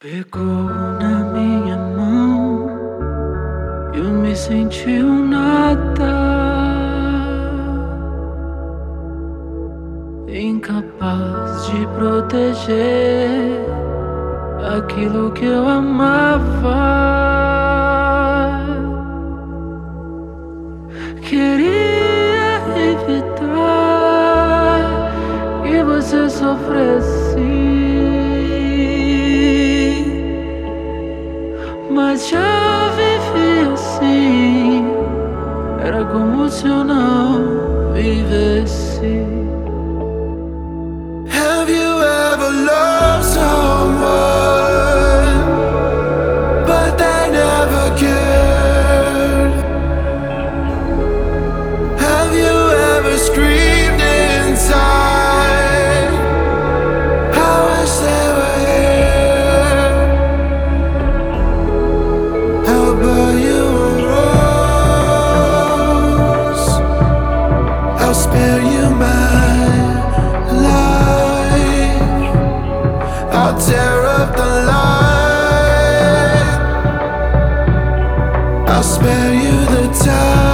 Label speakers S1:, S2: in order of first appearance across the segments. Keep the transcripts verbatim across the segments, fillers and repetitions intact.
S1: Pegou na minha mão, eu me senti um nada, incapaz de proteger aquilo que eu amava. Queria evitar que você sofresse, mas já vivi assim. Era como se eu não vivesse.
S2: Have you ever loved someone, but they never cared? Have you ever screamed inside, I wish they were here? I'll buy you a rose, I'll spare you my life, I'll tear up the light, I'll spare you the time.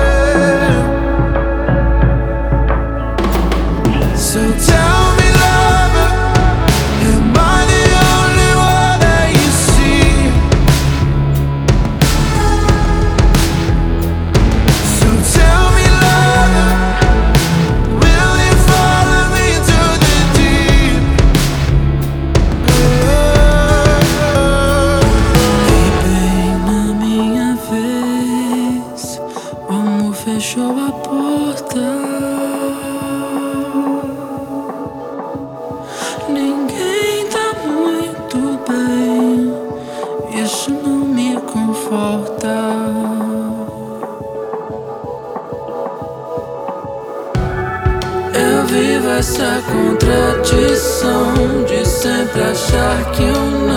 S2: So tell me, lover, am I the only one that you see? So tell me, lover, will you follow me to the deep?
S1: E bem na minha vez, o amor fechou a porta. Ninguém tá muito bem, isso não me conforta. Eu vivo essa contradição de sempre achar que eu